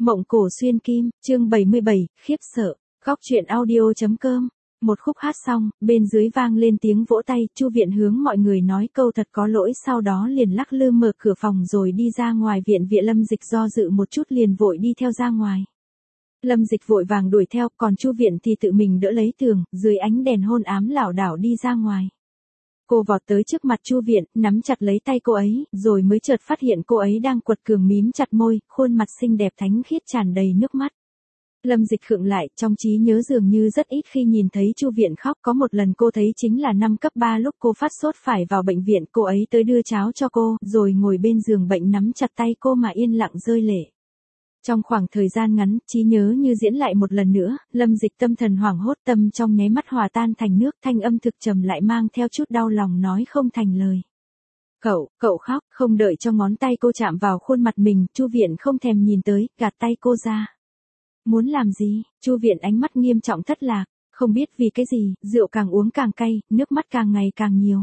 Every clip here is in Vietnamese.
Mộng cổ xuyên kim, chương 77, khiếp sợ. Góc truyện audio.com. Một khúc hát xong, bên dưới vang lên tiếng vỗ tay, Chu Viện hướng mọi người nói câu thật có lỗi, sau đó liền lắc lư mở cửa phòng rồi đi ra ngoài viện. Lâm Dịch do dự một chút liền vội đi theo ra ngoài. Lâm Dịch vội vàng đuổi theo, còn Chu Viện thì tự mình đỡ lấy tường, dưới ánh đèn hôn ám lảo đảo đi ra ngoài. Cô vọt tới trước mặt Chu Viện, nắm chặt lấy tay cô ấy, rồi mới chợt phát hiện cô ấy đang quật cường mím chặt môi, khuôn mặt xinh đẹp thánh khiết tràn đầy nước mắt. Lâm Dịch khựng lại, trong trí nhớ dường như rất ít khi nhìn thấy Chu Viện khóc, có một lần cô thấy chính là năm cấp 3 lúc cô phát sốt phải vào bệnh viện, cô ấy tới đưa cháo cho cô, rồi ngồi bên giường bệnh nắm chặt tay cô mà yên lặng rơi lệ. Trong khoảng thời gian ngắn, trí nhớ như diễn lại một lần nữa, Lâm Dịch tâm thần hoảng hốt, tâm trong nháy mắt hòa tan thành nước, thanh âm thực trầm lại mang theo chút đau lòng nói không thành lời. Cậu khóc, không đợi cho ngón tay cô chạm vào khuôn mặt mình, Chu Viện không thèm nhìn tới, gạt tay cô ra. Muốn làm gì? Chu Viện ánh mắt nghiêm trọng thất lạc, không biết vì cái gì, rượu càng uống càng cay, nước mắt càng ngày càng nhiều.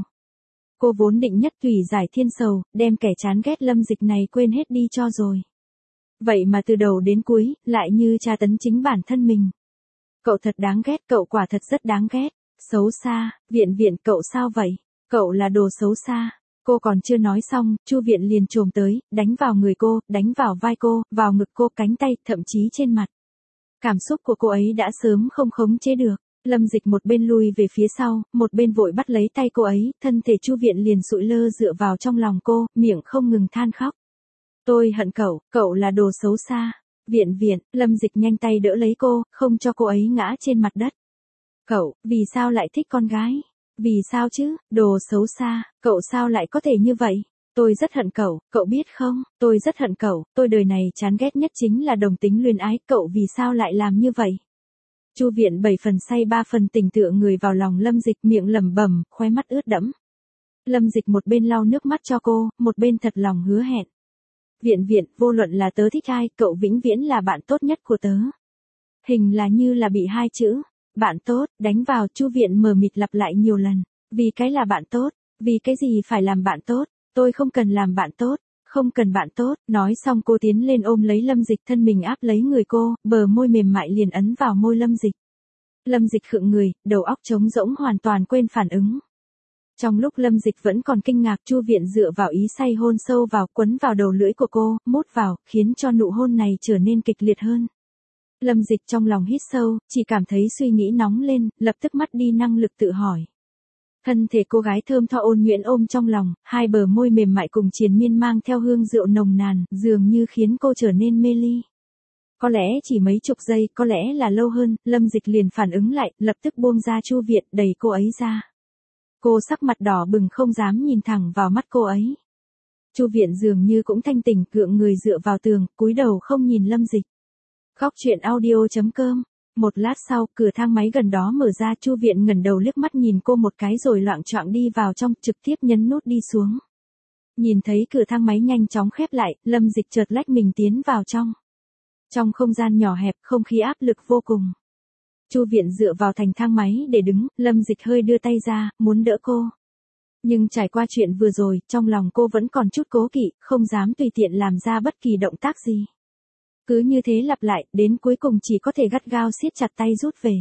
Cô vốn định nhất tùy giải thiên sầu, đem kẻ chán ghét Lâm Dịch này quên hết đi cho rồi. Vậy mà từ đầu đến cuối, lại như tra tấn chính bản thân mình. Cậu thật đáng ghét, cậu quả thật rất đáng ghét. Xấu xa, Viện cậu sao vậy? Cậu là đồ xấu xa. Cô còn chưa nói xong, Chu Viện liền chồm tới, đánh vào người cô, đánh vào vai cô, vào ngực cô, cánh tay, thậm chí trên mặt. Cảm xúc của cô ấy đã sớm không khống chế được. Lâm Dịch một bên lui về phía sau, một bên vội bắt lấy tay cô ấy, thân thể Chu Viện liền sụi lơ dựa vào trong lòng cô, miệng không ngừng than khóc. Tôi hận cậu là đồ xấu xa. Viện, Lâm Dịch nhanh tay đỡ lấy cô, không cho cô ấy ngã trên mặt đất. Cậu, vì sao lại thích con gái? Vì sao chứ, đồ xấu xa, cậu sao lại có thể như vậy? Tôi rất hận cậu biết không, tôi rất hận cậu, tôi đời này chán ghét nhất chính là đồng tính luyến ái, cậu vì sao lại làm như vậy? Chu Viện 7 phần say 3 phần tỉnh tựa người vào lòng Lâm Dịch, miệng lẩm bẩm, khóe mắt ướt đẫm. Lâm Dịch một bên lau nước mắt cho cô, một bên thật lòng hứa hẹn. Viện, vô luận là tớ thích ai, cậu vĩnh viễn là bạn tốt nhất của tớ. Hình là như là bị hai chữ, bạn tốt, đánh vào. Chu Viện mờ mịt lặp lại nhiều lần. Vì cái là bạn tốt, vì cái gì phải làm bạn tốt, tôi không cần làm bạn tốt, không cần bạn tốt. Nói xong cô tiến lên ôm lấy Lâm Dịch, thân mình áp lấy người cô, bờ môi mềm mại liền ấn vào môi Lâm Dịch. Lâm Dịch khựng người, đầu óc trống rỗng hoàn toàn quên phản ứng. Trong lúc Lâm Dịch vẫn còn kinh ngạc, Chu Viện dựa vào ý say hôn sâu vào, quấn vào đầu lưỡi của cô, mút vào, khiến cho nụ hôn này trở nên kịch liệt hơn. Lâm Dịch trong lòng hít sâu, chỉ cảm thấy suy nghĩ nóng lên, lập tức mất đi năng lực tự hỏi. Thân thể cô gái thơm tho ôn nhuyễn ôm trong lòng, hai bờ môi mềm mại cùng triền miên mang theo hương rượu nồng nàn, dường như khiến cô trở nên mê ly. Có lẽ chỉ mấy chục giây, có lẽ là lâu hơn, Lâm Dịch liền phản ứng lại, lập tức buông ra Chu Viện, đẩy cô ấy ra. Cô sắc mặt đỏ bừng không dám nhìn thẳng vào mắt cô ấy. Chu Viện dường như cũng thanh tỉnh, gượng người dựa vào tường, cúi đầu không nhìn Lâm Dịch. Góc truyện audio.com. Một lát sau, cửa thang máy gần đó mở ra, Chu Viện ngẩng đầu liếc mắt nhìn cô một cái rồi loạng choạng đi vào trong, trực tiếp nhấn nút đi xuống. Nhìn thấy cửa thang máy nhanh chóng khép lại, Lâm Dịch chợt lách mình tiến vào trong. Trong không gian nhỏ hẹp, không khí áp lực vô cùng. Chu Viện dựa vào thành thang máy để đứng, Lâm Dịch hơi đưa tay ra, muốn đỡ cô. Nhưng trải qua chuyện vừa rồi, trong lòng cô vẫn còn chút cố kỵ, không dám tùy tiện làm ra bất kỳ động tác gì. Cứ như thế lặp lại, đến cuối cùng chỉ có thể gắt gao siết chặt tay rút về.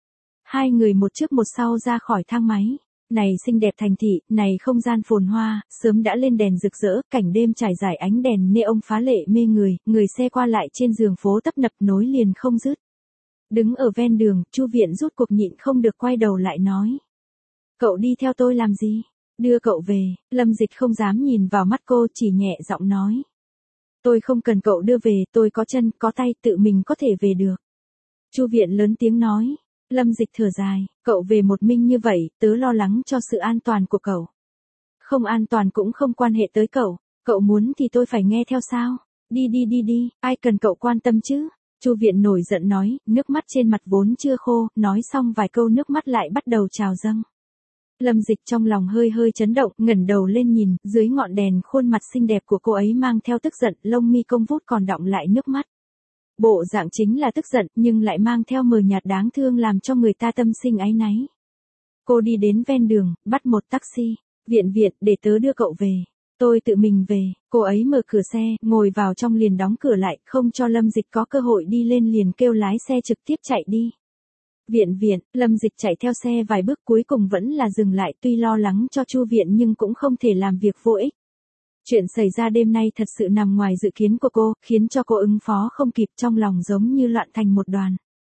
Hai người một trước một sau ra khỏi thang máy. Này xinh đẹp thành thị, này không gian phồn hoa, sớm đã lên đèn rực rỡ, cảnh đêm trải dài ánh đèn neon phá lệ mê người xe qua lại trên giường phố tấp nập nối liền không dứt. Đứng ở ven đường, Chu Viện rút cuộc nhịn không được quay đầu lại nói. Cậu đi theo tôi làm gì? Đưa cậu về. Lâm Dịch không dám nhìn vào mắt cô, chỉ nhẹ giọng nói. Tôi không cần cậu đưa về, tôi có chân, có tay, tự mình có thể về được. Chu Viện lớn tiếng nói. Lâm Dịch thở dài, cậu về một mình như vậy, tớ lo lắng cho sự an toàn của cậu. Không an toàn cũng không quan hệ tới cậu muốn thì tôi phải nghe theo sao? Đi, ai cần cậu quan tâm chứ? Chu Viện nổi giận nói, nước mắt trên mặt vốn chưa khô, nói xong vài câu nước mắt lại bắt đầu trào dâng. Lâm Dịch trong lòng hơi chấn động, ngẩng đầu lên nhìn, dưới ngọn đèn khuôn mặt xinh đẹp của cô ấy mang theo tức giận, lông mi cong vút còn đọng lại nước mắt. Bộ dạng chính là tức giận, nhưng lại mang theo mờ nhạt đáng thương làm cho người ta tâm sinh áy náy. Cô đi đến ven đường, bắt một taxi. Viện, để tớ đưa cậu về. tôi tự mình về, cô ấy mở cửa xe, ngồi vào trong liền đóng cửa lại, không cho Lâm Dịch có cơ hội đi lên liền kêu lái xe trực tiếp chạy đi. Viện, Lâm Dịch chạy theo xe vài bước cuối cùng vẫn là dừng lại, tuy lo lắng cho Chu Viện nhưng cũng không thể làm việc vô ích. Chuyện xảy ra đêm nay thật sự nằm ngoài dự kiến của cô, khiến cho cô ứng phó không kịp, trong lòng giống như loạn thành một đoàn.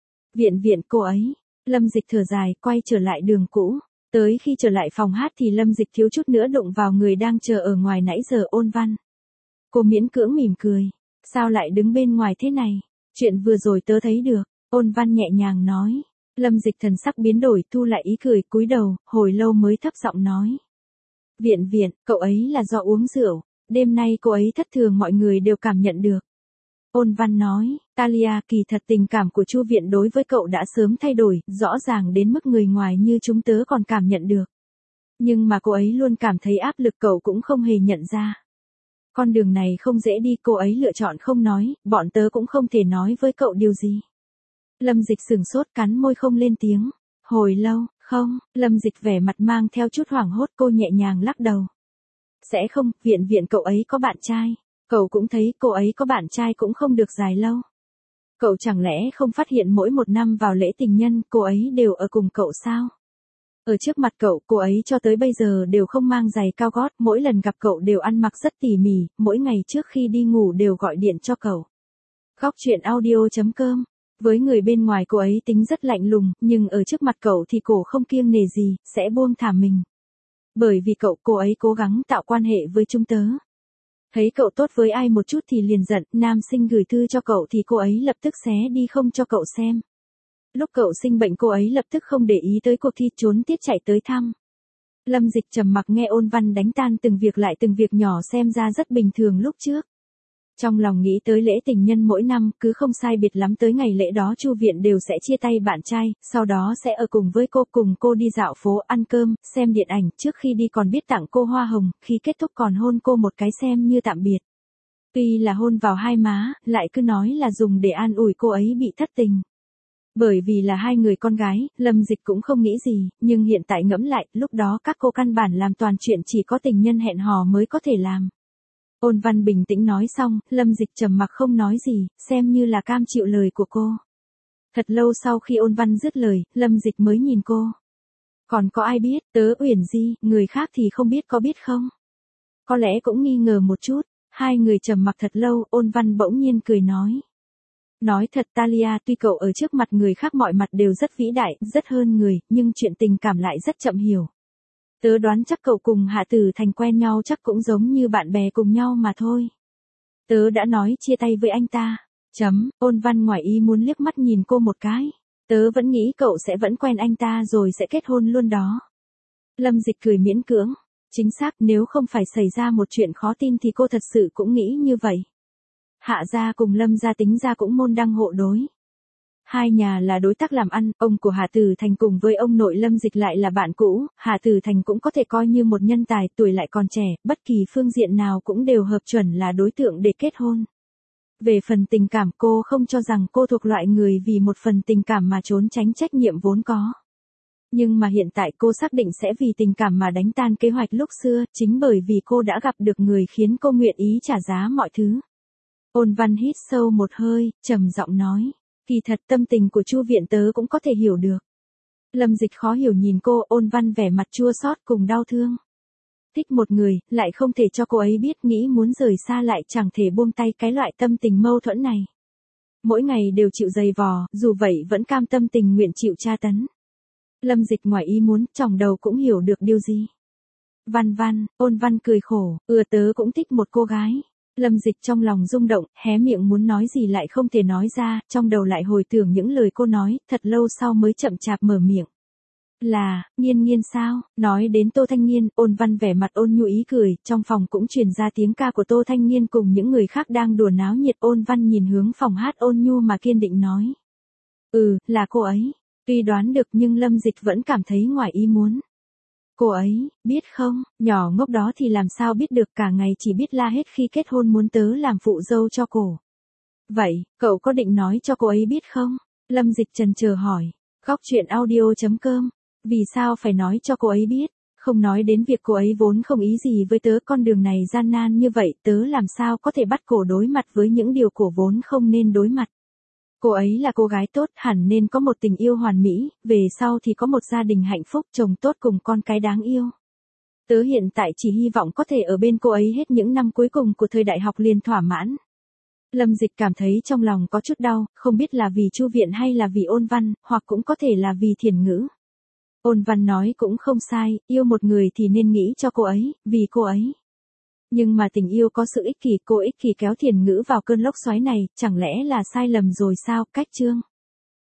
Viện cô ấy. Lâm Dịch thở dài, quay trở lại đường cũ. Tới khi trở lại phòng hát thì Lâm Dịch thiếu chút nữa đụng vào người đang chờ ở ngoài nãy giờ, Ôn Văn. Cô miễn cưỡng mỉm cười. Sao lại đứng bên ngoài thế này? Chuyện vừa rồi tớ thấy được. Ôn Văn nhẹ nhàng nói. Lâm Dịch thần sắc biến đổi, thu lại ý cười, cúi đầu, hồi lâu mới thấp giọng nói. Viện, cậu ấy là do uống rượu. Đêm nay cô ấy thất thường, mọi người đều cảm nhận được. Ôn Văn nói, Talia, kỳ thật tình cảm của Chu Viện đối với cậu đã sớm thay đổi, rõ ràng đến mức người ngoài như chúng tớ còn cảm nhận được. Nhưng mà cô ấy luôn cảm thấy áp lực, cậu cũng không hề nhận ra. Con đường này không dễ đi, cô ấy lựa chọn không nói, bọn tớ cũng không thể nói với cậu điều gì. Lâm Dịch sửng sốt, cắn môi không lên tiếng. Hồi lâu, không, Lâm Dịch vẻ mặt mang theo chút hoảng hốt, cô nhẹ nhàng lắc đầu. Sẽ không, Viện cậu ấy có bạn trai. Cậu cũng thấy cô ấy có bạn trai cũng không được dài lâu. Cậu chẳng lẽ không phát hiện mỗi một năm vào lễ tình nhân cô ấy đều ở cùng cậu sao? Ở trước mặt cậu, cô ấy cho tới bây giờ đều không mang giày cao gót, mỗi lần gặp cậu đều ăn mặc rất tỉ mỉ, mỗi ngày trước khi đi ngủ đều gọi điện cho cậu. Góc truyện audio.com. Với người bên ngoài cô ấy tính rất lạnh lùng, nhưng ở trước mặt cậu thì cổ không kiêng nể gì, sẽ buông thả mình. Bởi vì cậu, cô ấy cố gắng tạo quan hệ với chúng tớ. Thấy cậu tốt với ai một chút thì liền giận, nam sinh gửi thư cho cậu thì cô ấy lập tức xé đi không cho cậu xem. Lúc cậu sinh bệnh cô ấy lập tức không để ý tới cuộc thi, trốn tiết chạy tới thăm. Lâm Dịch trầm mặc nghe Ôn Văn đánh tan từng việc lại từng việc nhỏ xem ra rất bình thường lúc trước. Trong lòng nghĩ tới lễ tình nhân mỗi năm, cứ không sai biệt lắm tới ngày lễ đó Chu Viện đều sẽ chia tay bạn trai, sau đó sẽ ở cùng cô đi dạo phố, ăn cơm, xem điện ảnh, trước khi đi còn biết tặng cô hoa hồng, khi kết thúc còn hôn cô một cái xem như tạm biệt. Tuy là hôn vào hai má, lại cứ nói là dùng để an ủi cô ấy bị thất tình. Bởi vì là hai người con gái, Lâm Dịch cũng không nghĩ gì, nhưng hiện tại ngẫm lại, lúc đó các cô căn bản làm toàn chuyện chỉ có tình nhân hẹn hò mới có thể làm. Ôn Văn bình tĩnh nói xong, Lâm Dịch trầm mặc không nói gì, xem như là cam chịu lời của cô. Thật lâu sau khi Ôn Văn dứt lời, Lâm Dịch mới nhìn cô. Còn có ai biết, tớ Uyển Di, người khác thì không biết, có biết không? Có lẽ cũng nghi ngờ một chút, hai người trầm mặc thật lâu, Ôn Văn bỗng nhiên cười nói. Nói thật Talia, tuy cậu ở trước mặt người khác mọi mặt đều rất vĩ đại, rất hơn người, nhưng chuyện tình cảm lại rất chậm hiểu. Tớ đoán chắc cậu cùng Hạ Tử Thành quen nhau chắc cũng giống như bạn bè cùng nhau mà thôi. Tớ đã nói chia tay với anh ta. Ôn Văn ngoài ý muốn liếc mắt nhìn cô một cái. Tớ vẫn nghĩ cậu sẽ vẫn quen anh ta rồi sẽ kết hôn luôn đó. Lâm Dịch cười miễn cưỡng. Chính xác, nếu không phải xảy ra một chuyện khó tin thì cô thật sự cũng nghĩ như vậy. Hạ gia cùng Lâm gia tính ra cũng môn đăng hộ đối. Hai nhà là đối tác làm ăn, ông của Hạ Tử Thành cùng với ông nội Lâm Dịch lại là bạn cũ, Hạ Tử Thành cũng có thể coi như một nhân tài, tuổi lại còn trẻ, bất kỳ phương diện nào cũng đều hợp chuẩn là đối tượng để kết hôn. Về phần tình cảm, cô không cho rằng cô thuộc loại người vì một phần tình cảm mà trốn tránh trách nhiệm vốn có. Nhưng mà hiện tại cô xác định sẽ vì tình cảm mà đánh tan kế hoạch lúc xưa, chính bởi vì cô đã gặp được người khiến cô nguyện ý trả giá mọi thứ. Ôn Văn hít sâu một hơi, trầm giọng nói. Kỳ thật tâm tình của Chu Viện tớ cũng có thể hiểu được. Lâm Dịch khó hiểu nhìn cô, Ôn Văn vẻ mặt chua xót cùng đau thương. Thích một người, lại không thể cho cô ấy biết, nghĩ muốn rời xa lại chẳng thể buông tay, cái loại tâm tình mâu thuẫn này. Mỗi ngày đều chịu dày vò, dù vậy vẫn cam tâm tình nguyện chịu tra tấn. Lâm Dịch ngoài ý muốn, trong đầu cũng hiểu được điều gì. Văn, Ôn Văn cười khổ, tớ cũng thích một cô gái. Lâm Dịch trong lòng rung động, hé miệng muốn nói gì lại không thể nói ra, trong đầu lại hồi tưởng những lời cô nói, thật lâu sau mới chậm chạp mở miệng. Là, Nghiên sao? Nói đến Tô Thanh Nghiên, Ôn Văn vẻ mặt ôn nhu ý cười, trong phòng cũng truyền ra tiếng ca của Tô Thanh Nghiên cùng những người khác đang đùa náo nhiệt. Ôn Văn nhìn hướng phòng hát ôn nhu mà kiên định nói. Là cô ấy. Tuy đoán được nhưng Lâm Dịch vẫn cảm thấy ngoài ý muốn. Cô ấy, biết không, nhỏ ngốc đó thì làm sao biết được, cả ngày chỉ biết la hết khi kết hôn muốn tớ làm phụ dâu cho cổ. Vậy, cậu có định nói cho cô ấy biết không? Lâm Dịch chần chờ hỏi. Góc truyện audio.com. Vì sao phải nói cho cô ấy biết? Không nói đến việc cô ấy vốn không ý gì với tớ, con đường này gian nan như vậy, tớ làm sao có thể bắt cổ đối mặt với những điều cổ vốn không nên đối mặt. Cô ấy là cô gái tốt, hẳn nên có một tình yêu hoàn mỹ, về sau thì có một gia đình hạnh phúc, chồng tốt cùng con cái đáng yêu. Tớ hiện tại chỉ hy vọng có thể ở bên cô ấy hết những năm cuối cùng của thời đại học liền thỏa mãn. Lâm Dịch cảm thấy trong lòng có chút đau, không biết là vì Chu Viện hay là vì Ôn Văn, hoặc cũng có thể là vì Thiền Ngữ. Ôn Văn nói cũng không sai, yêu một người thì nên nghĩ cho cô ấy, vì cô ấy. Nhưng mà tình yêu có sự ích kỷ, cô ích kỷ kéo Thiền Ngữ vào cơn lốc xoáy này, chẳng lẽ là sai lầm rồi sao? Cách chương